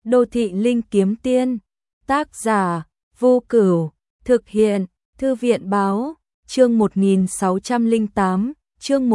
Đô thị linh kiếm tiên, tác giả, Vô Cửu, thực hiện, Thư viện báo, chương 1608, chương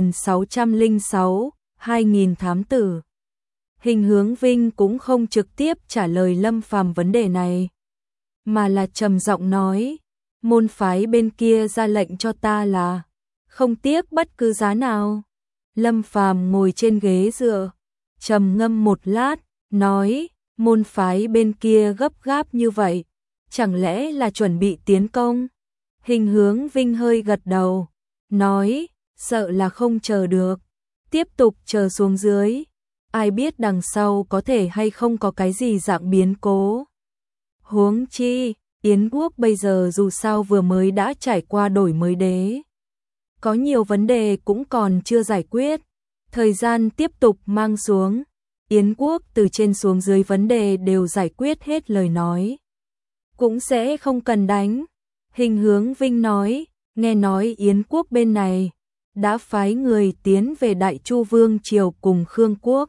1606, 2000 thám tử. Hình Hướng Vinh cũng không trực tiếp trả lời Lâm Phàm vấn đề này, mà là trầm giọng nói, môn phái bên kia ra lệnh cho ta là không tiếc bất cứ giá nào. Lâm Phàm ngồi trên ghế dựa, trầm ngâm một lát, nói, môn phái bên kia gấp gáp như vậy, chẳng lẽ là chuẩn bị tiến công? Hình Hướng Vinh hơi gật đầu, nói, sợ là không chờ được, tiếp tục chờ xuống dưới, ai biết đằng sau có thể hay không có cái gì dạng biến cố. Huống chi, Yến quốc bây giờ dù sao vừa mới đã trải qua đổi mới đế, có nhiều vấn đề cũng còn chưa giải quyết, thời gian tiếp tục mang xuống, Yến quốc từ trên xuống dưới vấn đề đều giải quyết hết lời nói, cũng sẽ không cần đánh. Hình Hướng Vinh nói, nghe nói Yến quốc bên này đã phái người tiến về Đại Chu Vương triều cùng Khương quốc.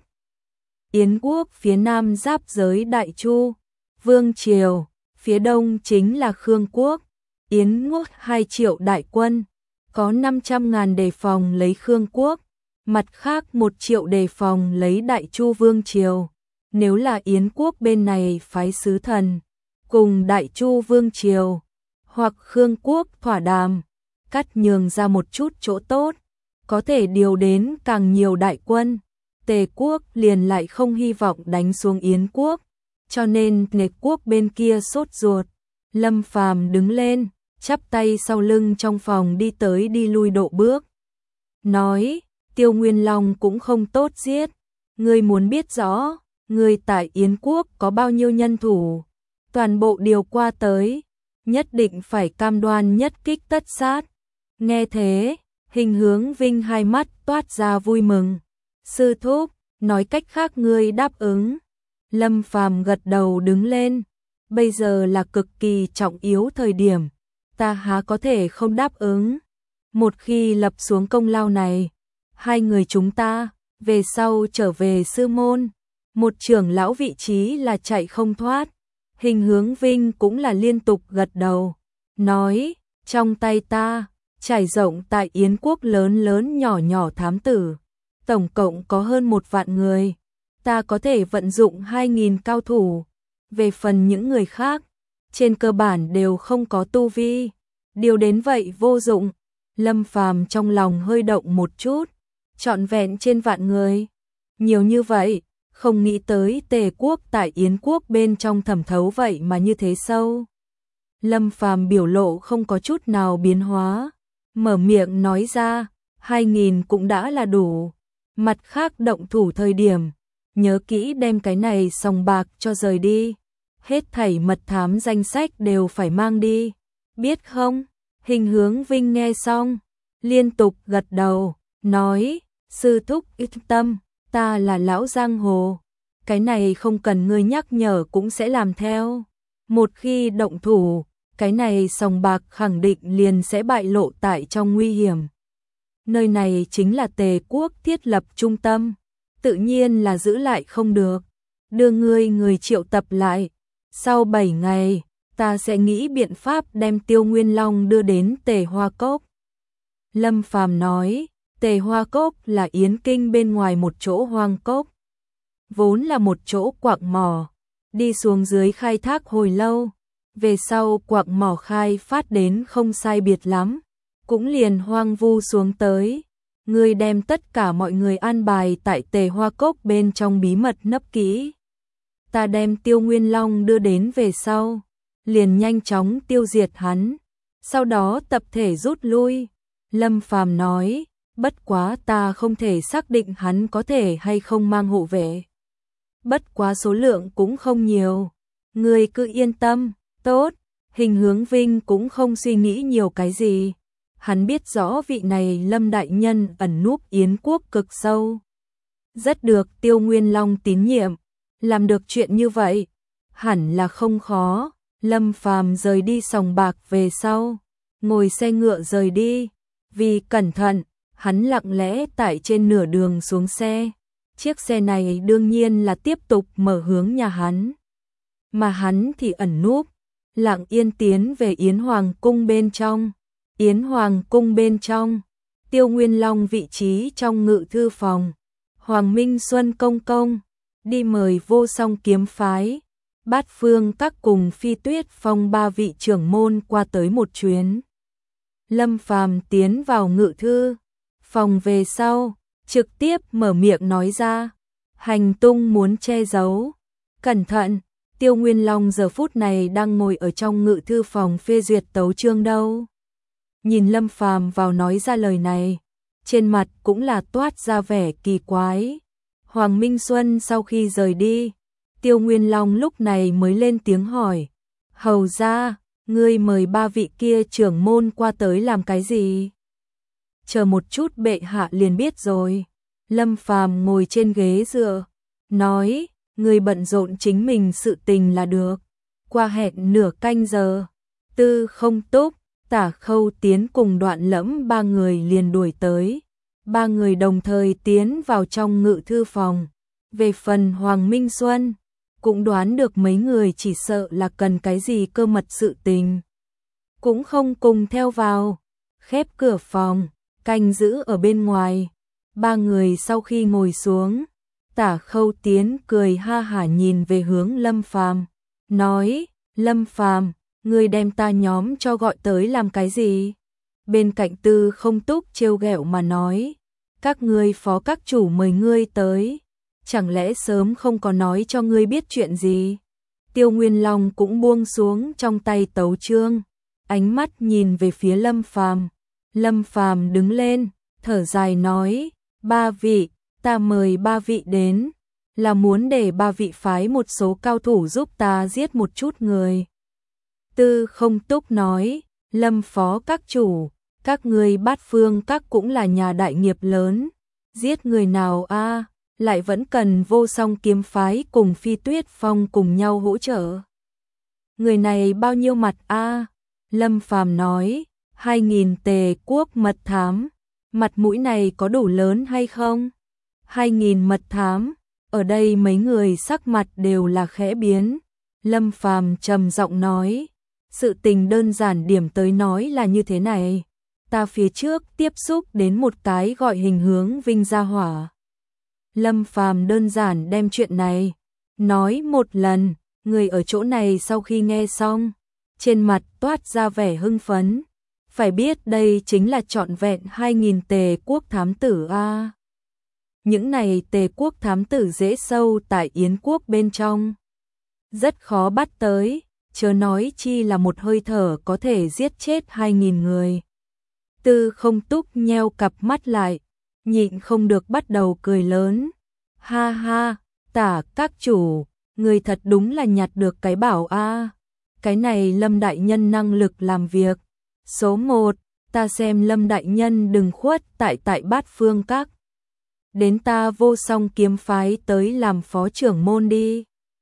Yến quốc phía nam giáp giới Đại Chu Vương triều, phía đông chính là Khương quốc. Yến quốc 2 triệu đại quân, có 500.000 đề phòng lấy Khương quốc, mặt khác 1 triệu đề phòng lấy Đại Chu Vương triều. Nếu là Yến quốc bên này phái sứ thần cùng Đại Chu Vương triều hoặc Khương quốc thỏa đàm, cắt nhường ra một chút chỗ tốt, có thể điều đến càng nhiều đại quân, Tề quốc liền lại không hy vọng đánh xuống Yến quốc, cho nên Tề quốc bên kia sốt ruột. Lâm Phàm đứng lên, chắp tay sau lưng trong phòng đi tới đi lui độ bước, nói, Tiêu Nguyên Long cũng không tốt giết, ngươi muốn biết rõ, ngươi tại Yến quốc có bao nhiêu nhân thủ, toàn bộ điều qua tới, nhất định phải cam đoan nhất kích tất sát. Nghe thế, Hình Hướng Vinh hai mắt toát ra vui mừng. Sư thúc, nói cách khác ngươi đáp ứng. Lâm Phàm gật đầu đứng lên, bây giờ là cực kỳ trọng yếu thời điểm, ta há có thể không đáp ứng. Một khi lập xuống công lao này, hai người chúng ta về sau trở về sư môn, một trưởng lão vị trí là chạy không thoát. Hình Hướng Vinh cũng là liên tục gật đầu, nói, trong tay ta, trải rộng tại Yến quốc lớn lớn nhỏ nhỏ thám tử, tổng cộng có hơn 1 vạn người, ta có thể vận dụng 2.000 cao thủ, về phần những người khác, trên cơ bản đều không có tu vi, điều đến vậy vô dụng. Lâm Phàm trong lòng hơi động một chút, trọn vẹn trên vạn người, nhiều như vậy. Không nghĩ tới Tề quốc tại Yến quốc bên trong thẩm thấu vậy mà như thế sâu. Lâm Phàm biểu lộ không có chút nào biến hóa, mở miệng nói ra, 2.000 cũng đã là đủ. Mặt khác động thủ thời điểm, nhớ kỹ đem cái này sòng bạc cho rời đi. Hết thảy mật thám danh sách đều phải mang đi, biết không? Hình Hướng Vinh nghe xong, liên tục gật đầu, nói, sư thúc yên tâm. Ta là lão giang hồ, cái này không cần ngươi nhắc nhở cũng sẽ làm theo. Một khi động thủ, cái này sòng bạc khẳng định liền sẽ bại lộ tại trong nguy hiểm. Nơi này chính là Tề quốc thiết lập trung tâm, tự nhiên là giữ lại không được. Đưa người triệu tập lại, sau 7 ngày, ta sẽ nghĩ biện pháp đem Tiêu Nguyên Long đưa đến Tề Hoa Cốc. Lâm Phàm nói, Tề Hoa Cốc là Yến Kinh bên ngoài một chỗ hoang cốc, vốn là một chỗ quặng mỏ, đi xuống dưới khai thác hồi lâu, về sau quặng mỏ khai phát đến không sai biệt lắm, cũng liền hoang vu xuống tới. Ngươi đem tất cả mọi người an bài tại Tề Hoa Cốc bên trong bí mật nấp kỹ. Ta đem Tiêu Nguyên Long đưa đến về sau, liền nhanh chóng tiêu diệt hắn, sau đó tập thể rút lui. Lâm Phàm nói, bất quá ta không thể xác định hắn có thể hay không mang hộ vệ. Bất quá số lượng cũng không nhiều. Ngươi cứ yên tâm, tốt. Hình Hướng Vinh cũng không suy nghĩ nhiều cái gì. Hắn biết rõ vị này Lâm đại nhân ẩn núp Yến quốc cực sâu. Rất được Tiêu Nguyên Long tín nhiệm. Làm được chuyện như vậy, hẳn là không khó. Lâm Phàm rời đi sòng bạc về sau, ngồi xe ngựa rời đi. Vì cẩn thận, hắn lặng lẽ tại trên nửa đường xuống xe, chiếc xe này đương nhiên là tiếp tục mở hướng nhà hắn. Mà hắn thì ẩn núp, lặng yên tiến về Yến Hoàng cung bên trong. Yến Hoàng cung bên trong, Tiêu Nguyên Long vị trí trong ngự thư phòng. Hoàng Minh Xuân công công đi mời Vô Song kiếm phái, Bát Phương các cùng Phi Tuyết Phong 3 vị trưởng môn qua tới một chuyến. Lâm Phàm tiến vào ngự thư phòng về sau, trực tiếp mở miệng nói ra, hành tung muốn che giấu. Cẩn thận, Tiêu Nguyên Long giờ phút này đang ngồi ở trong ngự thư phòng phê duyệt tấu chương đâu. Nhìn Lâm Phàm vào nói ra lời này, trên mặt cũng là toát ra vẻ kỳ quái. Hoàng Minh Xuân sau khi rời đi, Tiêu Nguyên Long lúc này mới lên tiếng hỏi, hầu ra, ngươi mời 3 vị kia trưởng môn qua tới làm cái gì? Chờ một chút bệ hạ liền biết rồi. Lâm Phàm ngồi trên ghế dựa, nói, ngươi bận rộn chính mình sự tình là được. Qua hẹn nửa canh giờ, Tư Không Túc, Tả Khâu Tiến cùng Đoạn Lẫm 3 người liền đuổi tới. 3 người đồng thời tiến vào trong ngự thư phòng. Về phần Hoàng Minh Xuân, cũng đoán được mấy người chỉ sợ là cần cái gì cơ mật sự tình, cũng không cùng theo vào, khép cửa phòng, canh giữ ở bên ngoài. 3 người sau khi ngồi xuống, Tả Khâu Tiến cười ha hả nhìn về hướng Lâm Phàm, nói, Lâm Phàm, ngươi đem ta nhóm cho gọi tới làm cái gì? Bên cạnh Tư Không Túc trêu ghẹo mà nói, các ngươi phó các chủ mời ngươi tới, chẳng lẽ sớm không có nói cho ngươi biết chuyện gì? Tiêu Nguyên Long cũng buông xuống trong tay tấu chương, ánh mắt nhìn về phía Lâm Phàm. Lâm Phàm đứng lên, thở dài nói, 3 vị, ta mời 3 vị đến, là muốn để 3 vị phái một số cao thủ giúp ta giết một chút người. Tư Không Túc nói, Lâm phó các chủ, các ngươi Bát Phương các cũng là nhà đại nghiệp lớn, giết người nào a, lại vẫn cần Vô Song kiếm phái cùng Phi Tuyết Phong cùng nhau hỗ trợ. Người này bao nhiêu mặt a? Lâm Phàm nói, 2.000 tề quốc mật thám, mặt mũi này có đủ lớn hay không? 2.000 mật thám, ở đây mấy người sắc mặt đều là khẽ biến. Lâm Phàm trầm giọng nói, sự tình đơn giản điểm tới nói là như thế này, ta phía trước tiếp xúc đến một cái gọi Hình Hướng Vinh gia hỏa. Lâm Phàm đơn giản đem chuyện này nói một lần, người ở chỗ này sau khi nghe xong, trên mặt toát ra vẻ hưng phấn. Phải biết đây chính là trọn vẹn 2.000 tề quốc thám tử a. Những này tề quốc thám tử dễ sâu tại Yến quốc bên trong, rất khó bắt tới, chớ nói chi là một hơi thở có thể giết chết 2.000 người. Tư Không Túc nheo cặp mắt lại, nhịn không được bắt đầu cười lớn. Ha ha, Tả các chủ, người thật đúng là nhặt được cái bảo a. Cái này Lâm đại nhân năng lực làm việc. Số 1, ta xem Lâm đại nhân đừng khuất tại Bát Phương các. Đến ta Vô Song kiếm phái tới làm phó trưởng môn đi.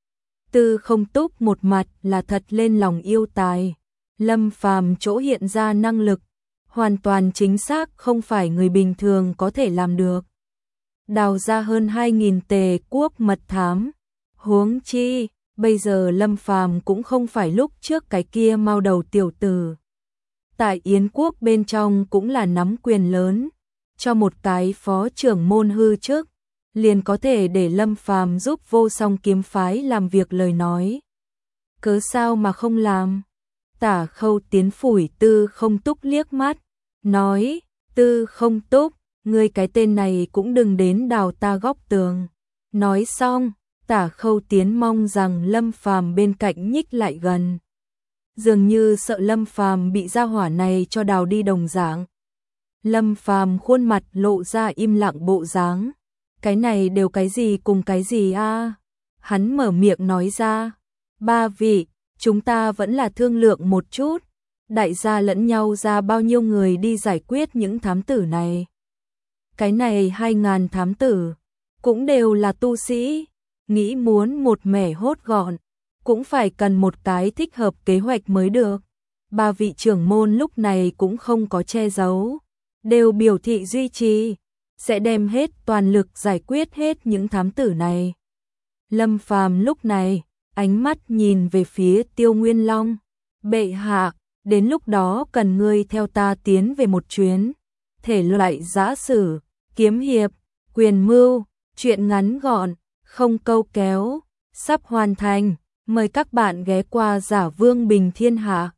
Tư Không Túc một mặt là thật lên lòng yêu tài. Lâm Phàm chỗ hiện ra năng lực, hoàn toàn chính xác không phải người bình thường có thể làm được. Đào ra hơn 2.000 tề quốc mật thám. Huống chi, bây giờ Lâm Phàm cũng không phải lúc trước cái kia mao đầu tiểu tử. Tại Yến quốc bên trong cũng là nắm quyền lớn, cho một cái phó trưởng môn hư chức, liền có thể để Lâm Phàm giúp Vô Song kiếm phái làm việc lời nói. Cớ sao mà không làm? Tả Khâu Tiến phủi Tư Không Túc liếc mắt, nói, Tư Không Túc, ngươi cái tên này cũng đừng đến đào ta góc tường. Nói xong, Tả Khâu Tiến mong rằng Lâm Phàm bên cạnh nhích lại gần, dường như sợ Lâm Phàm bị gia hỏa này cho đào đi đồng dạng. Lâm Phàm khuôn mặt lộ ra im lặng bộ dáng. Cái này đều cái gì cùng cái gì a? Hắn mở miệng nói ra, 3 vị, chúng ta vẫn là thương lượng một chút, đại gia lẫn nhau ra bao nhiêu người đi giải quyết những thám tử này. Cái này 2.000 thám tử, cũng đều là tu sĩ, nghĩ muốn một mẻ hốt gọn, cũng phải cần một cái thích hợp kế hoạch mới được. 3 vị trưởng môn lúc này cũng không có che giấu, đều biểu thị duy trì. sẽ đem hết toàn lực giải quyết hết những thám tử này. Lâm Phàm lúc này, ánh mắt nhìn về phía Tiêu Nguyên Long. Bệ hạ, đến lúc đó cần ngươi theo ta tiến về một chuyến. Thể loại giã sử, kiếm hiệp, quyền mưu, truyện ngắn gọn, không câu kéo, sắp hoàn thành. Mời các bạn ghé qua Giả Vương Bình Thiên Hạ.